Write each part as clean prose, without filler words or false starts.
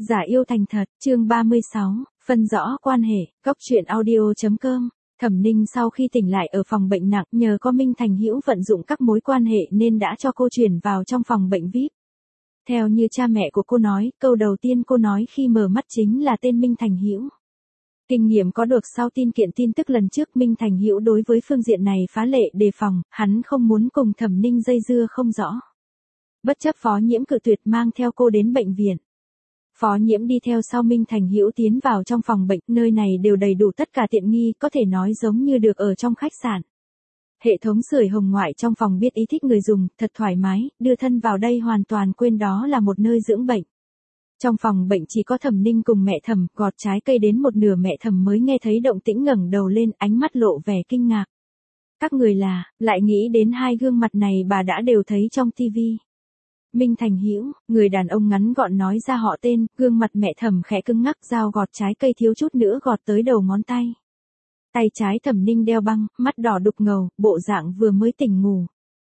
Giả yêu thành thật, chương 36, phân rõ quan hệ, góc truyện audio.com. Thẩm Ninh sau khi tỉnh lại ở phòng bệnh nặng nhờ có Minh Thành Hữu vận dụng các mối quan hệ nên đã cho cô chuyển vào trong phòng bệnh VIP. Theo như cha mẹ của cô nói, câu đầu tiên cô nói khi mở mắt chính là tên Minh Thành Hữu. Kinh nghiệm có được sau tin kiện tin tức lần trước, Minh Thành Hữu đối với phương diện này phá lệ đề phòng, hắn không muốn cùng Thẩm Ninh dây dưa không rõ. Bất chấp Phó Nhiễm cự tuyệt mang theo cô đến bệnh viện. Phó Nhiễm đi theo sau Minh Thành Hữu tiến vào trong phòng bệnh, nơi này đều đầy đủ tất cả tiện nghi, có thể nói giống như được ở trong khách sạn. Hệ thống sưởi hồng ngoại trong phòng biết ý thích người dùng, thật thoải mái, đưa thân vào đây hoàn toàn quên đó là một nơi dưỡng bệnh. Trong phòng bệnh chỉ có Thẩm Ninh cùng mẹ Thẩm, gọt trái cây đến một nửa mẹ Thẩm mới nghe thấy động tĩnh ngẩng đầu lên, ánh mắt lộ vẻ kinh ngạc. Các người là, lại nghĩ đến hai gương mặt này bà đã đều thấy trong tivi. Minh Thành Hữu, người đàn ông ngắn gọn nói ra họ tên, gương mặt mẹ Thẩm khẽ cứng ngắc, dao gọt trái cây thiếu chút nữa gọt tới đầu ngón tay. Tay trái Thẩm Ninh đeo băng, mắt đỏ đục ngầu, bộ dạng vừa mới tỉnh ngủ.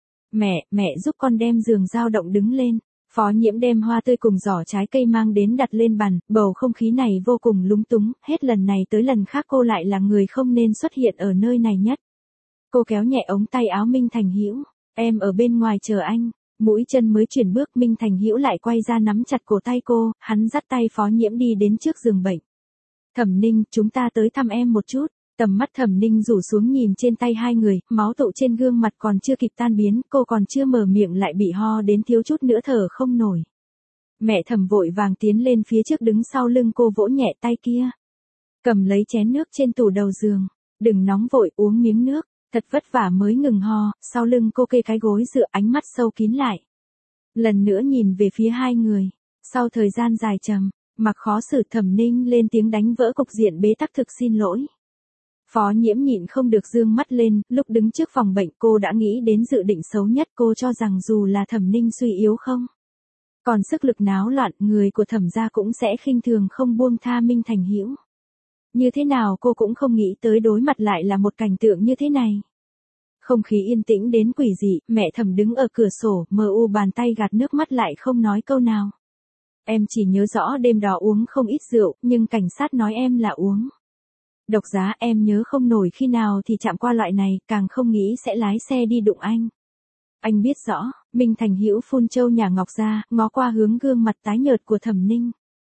Mẹ giúp con đem giường dao động đứng lên. Phó Nhiễm đem hoa tươi cùng giỏ trái cây mang đến đặt lên bàn, bầu không khí này vô cùng lúng túng, hết lần này tới lần khác cô lại là người không nên xuất hiện ở nơi này nhất. Cô kéo nhẹ ống tay áo Minh Thành Hữu, em ở bên ngoài chờ anh. Mũi chân mới chuyển bước, Minh Thành Hữu lại quay ra nắm chặt cổ tay cô, hắn dắt tay Phó Nhiễm đi đến trước giường bệnh. Thẩm Ninh, chúng ta tới thăm em một chút. Tầm mắt Thẩm Ninh rủ xuống nhìn trên tay hai người, máu tụ trên gương mặt còn chưa kịp tan biến, cô còn chưa mở miệng lại bị ho đến thiếu chút nữa thở không nổi. Mẹ Thẩm vội vàng tiến lên phía trước đứng sau lưng cô vỗ nhẹ tay kia. Cầm lấy chén nước trên tủ đầu giường, đừng nóng vội, uống miếng nước. Thật vất vả mới ngừng ho, sau lưng cô kê cái gối dựa, ánh mắt sâu kín lại. Lần nữa nhìn về phía hai người, sau thời gian dài trầm, mặc khó xử Thẩm Ninh lên tiếng đánh vỡ cục diện bế tắc, thực xin lỗi. Phó Nhiễm nhịn không được dương mắt lên, lúc đứng trước phòng bệnh cô đã nghĩ đến dự định xấu nhất, cô cho rằng dù là Thẩm Ninh suy yếu không còn sức lực náo loạn, người của Thẩm gia cũng sẽ khinh thường không buông tha Minh Thành Hữu. Như thế nào cô cũng không nghĩ tới đối mặt lại là một cảnh tượng như thế này. Không khí yên tĩnh đến quỷ dị, mẹ Thẩm đứng ở cửa sổ, mờ u bàn tay gạt nước mắt lại không nói câu nào. Em chỉ nhớ rõ đêm đó uống không ít rượu, nhưng cảnh sát nói em là uống độc giá, em nhớ không nổi khi nào thì chạm qua loại này, càng không nghĩ sẽ lái xe đi đụng anh. Anh biết rõ, Minh Thành Hữu phun châu nhà ngọc ra, ngó qua hướng gương mặt tái nhợt của Thẩm Ninh.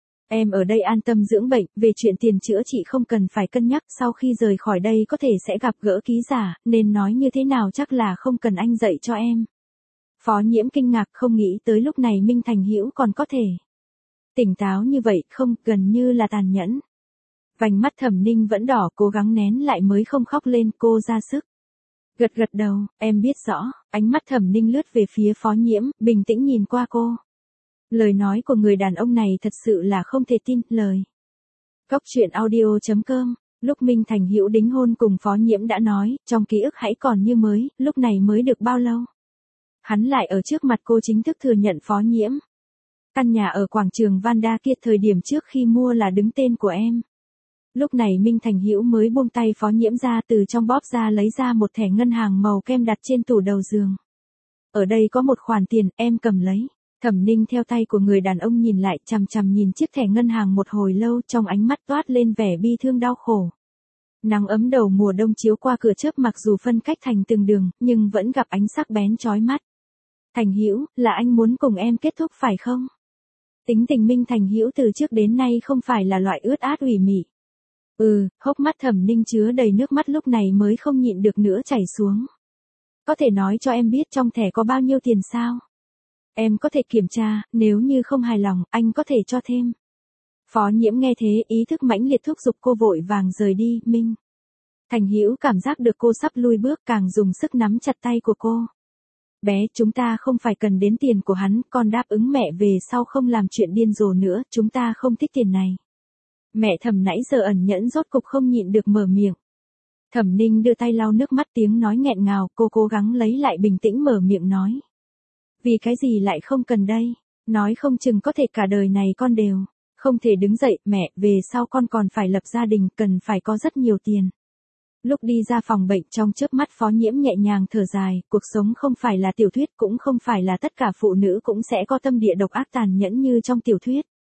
Em ở đây an tâm dưỡng bệnh, về chuyện tiền chữa trị không cần phải cân nhắc, sau khi rời khỏi đây có thể sẽ gặp gỡ ký giả, nên nói như thế nào chắc là không cần anh dạy cho em. Phó Nhiễm kinh ngạc, không nghĩ tới lúc này Minh Thành Hữu còn có thể tỉnh táo như vậy, không, gần như là tàn nhẫn. Vành mắt Thẩm Ninh vẫn đỏ, cố gắng nén lại mới không khóc lên, cô ra sức. Gật gật đầu, em biết rõ, ánh mắt Thẩm Ninh lướt về phía Phó Nhiễm, bình tĩnh nhìn qua cô. Lời nói của người đàn ông này thật sự là không thể tin, lời. Góc truyện audio.com, lúc Minh Thành Hữu đính hôn cùng Phó Nhiễm đã nói, trong ký ức hãy còn như mới, lúc này mới được bao lâu. Hắn lại ở trước mặt cô chính thức thừa nhận Phó Nhiễm. Căn nhà ở quảng trường Vanda kia thời điểm trước khi mua là đứng tên của em. Lúc này Minh Thành Hữu mới buông tay Phó Nhiễm ra, từ trong bóp ra lấy ra một thẻ ngân hàng màu kem đặt trên tủ đầu giường. Ở đây có một khoản tiền, em cầm lấy. Thẩm Ninh theo tay của người đàn ông nhìn lại, chằm chằm nhìn chiếc thẻ ngân hàng một hồi lâu, trong ánh mắt toát lên vẻ bi thương đau khổ. Nắng ấm đầu mùa đông chiếu qua cửa chớp, mặc dù phân cách thành từng đường, nhưng vẫn gặp ánh sắc bén chói mắt. Thành Hữu, là anh muốn cùng em kết thúc phải không? Tính tình Minh Thành Hữu từ trước đến nay không phải là loại ướt át ủy mị. Hốc mắt Thẩm Ninh chứa đầy nước mắt, lúc này mới không nhịn được nữa chảy xuống. Có thể nói cho em biết trong thẻ có bao nhiêu tiền sao? Em có thể kiểm tra, nếu như không hài lòng, anh có thể cho thêm. Phó Nhiễm nghe thế, ý thức mãnh liệt thúc giục cô vội vàng rời đi. Minh Thành Hữu cảm giác được cô sắp lui bước, càng dùng sức nắm chặt tay của cô. Bé, chúng ta không phải cần đến tiền của hắn, con đáp ứng mẹ về sau không làm chuyện điên rồ nữa, chúng ta không thích tiền này. Mẹ Thẩm nãy giờ ẩn nhẫn rốt cục không nhịn được mở miệng. Thẩm Ninh đưa tay lau nước mắt, tiếng nói nghẹn ngào, cô cố gắng lấy lại bình tĩnh mở miệng nói. Vì cái gì lại không cần đây? Nói không chừng có thể cả đời này con đều không thể đứng dậy, mẹ, về sau con còn phải lập gia đình, cần phải có rất nhiều tiền. Lúc đi ra phòng bệnh, trong chớp mắt Phó Nhiễm nhẹ nhàng thở dài, cuộc sống không phải là tiểu thuyết, cũng không phải là tất cả phụ nữ cũng sẽ có tâm địa độc ác tàn nhẫn như trong tiểu thuyết.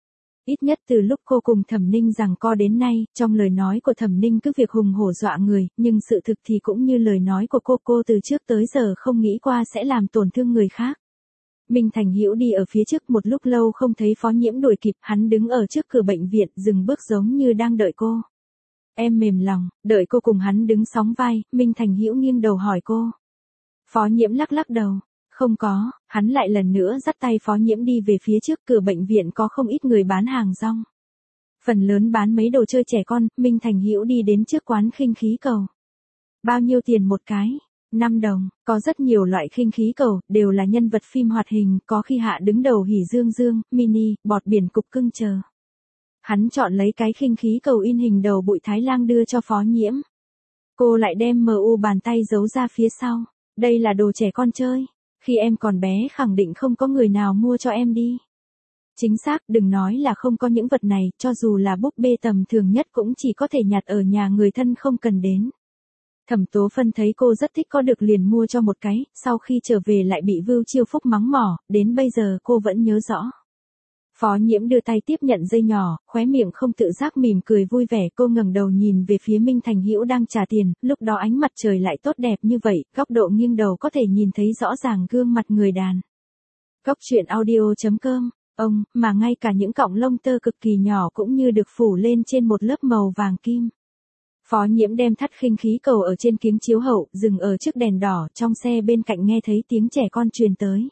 Ít nhất từ lúc cô cùng Thẩm Ninh giằng co đến nay, trong lời nói của Thẩm Ninh cứ việc hùng hổ dọa người, nhưng sự thực thì cũng như lời nói của cô từ trước tới giờ không nghĩ qua sẽ làm tổn thương người khác. Minh Thành Hữu đi ở phía trước một lúc lâu không thấy Phó Nhiễm đuổi kịp, hắn đứng ở trước cửa bệnh viện, dừng bước giống như đang đợi cô. Em mềm lòng, đợi cô cùng hắn đứng sóng vai, Minh Thành Hữu nghiêng đầu hỏi cô. Phó Nhiễm lắc lắc đầu. Không có, hắn lại lần nữa dắt tay Phó Nhiễm đi về phía trước cửa bệnh viện có không ít người bán hàng rong. Phần lớn bán mấy đồ chơi trẻ con, Minh Thành Hữu đi đến trước quán khinh khí cầu. Bao nhiêu tiền một cái? 5 đồng, có rất nhiều loại khinh khí cầu, đều là nhân vật phim hoạt hình, có khi Hạ đứng đầu Hỉ Dương Dương, Mini, Bọt Biển Cục Cưng chờ. Hắn chọn lấy cái khinh khí cầu in hình đầu Bụi Thái Lang đưa cho Phó Nhiễm. Cô lại đem MU bàn tay giấu ra phía sau. Đây là đồ trẻ con chơi. Khi em còn bé khẳng định không có người nào mua cho em đi. Chính xác, đừng nói là không có những vật này, cho dù là búp bê tầm thường nhất cũng chỉ có thể nhặt ở nhà người thân không cần đến. Thẩm Tố Phân thấy cô rất thích có được liền mua cho một cái, sau khi trở về lại bị Vưu Chiêu Phúc mắng mỏ, đến bây giờ cô vẫn nhớ rõ. Phó Nhiễm đưa tay tiếp nhận dây nhỏ, khóe miệng không tự giác mỉm cười vui vẻ, cô ngẩng đầu nhìn về phía Minh Thành Hữu đang trả tiền, lúc đó ánh mặt trời lại tốt đẹp như vậy, góc độ nghiêng đầu có thể nhìn thấy rõ ràng gương mặt người đàn. Góc truyện audio.com, mà ngay cả những cọng lông tơ cực kỳ nhỏ cũng như được phủ lên trên một lớp màu vàng kim. Phó Nhiễm đem thắt khinh khí cầu ở trên kính chiếu hậu, dừng ở trước đèn đỏ, trong xe bên cạnh nghe thấy tiếng trẻ con truyền tới.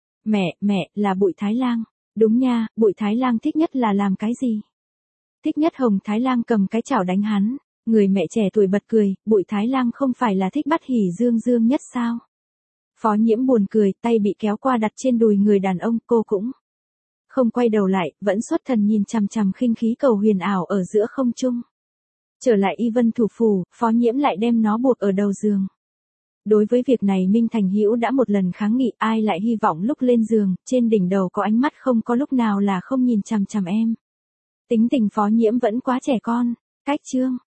Mẹ, là Bụi Thái Lang. Đúng nha, Bụi Thái Lang thích nhất là làm cái gì? Thích nhất Hồng Thái Lang cầm cái chảo đánh hắn. Người mẹ trẻ tuổi bật cười, Bụi Thái Lang không phải là thích bắt Hỉ Dương Dương nhất sao? Phó Nhiễm buồn cười, tay bị kéo qua đặt trên đùi người đàn ông, cô cũng không quay đầu lại, vẫn xuất thần nhìn chằm chằm khinh khí cầu huyền ảo ở giữa không trung. Trở lại Y Vân thủ phủ, Phó Nhiễm lại đem nó buộc ở đầu giường. Đối với việc này Minh Thành Hữu đã một lần kháng nghị, ai lại hy vọng lúc lên giường, trên đỉnh đầu có ánh mắt không có lúc nào là không nhìn chằm chằm em. Tính tình Phó Nhiễm vẫn quá trẻ con. Cách chương